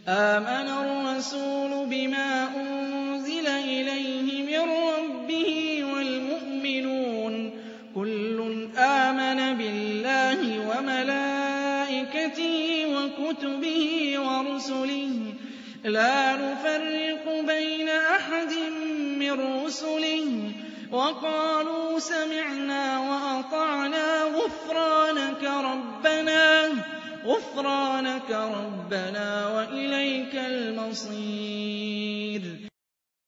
آمَنَ الرَّسُولُ بِمَا أُنزِلَ إِلَيْهِ مِن رَّبِّهِ وَالْمُؤْمِنُونَ كُلٌّ آمَنَ بِاللَّهِ وَمَلَائِكَتِهِ وَكُتُبِهِ وَرُسُلِهِ لَا نُفَرِّقُ بَيْنَ أَحَدٍ مِّن رُّسُلِهِ وَقَالُوا سَمِعْنَا وَأَطَعْنَا غُفْرَانَكَ رَبَّنَا وَإِلَيْكَ الْمَصِيرُ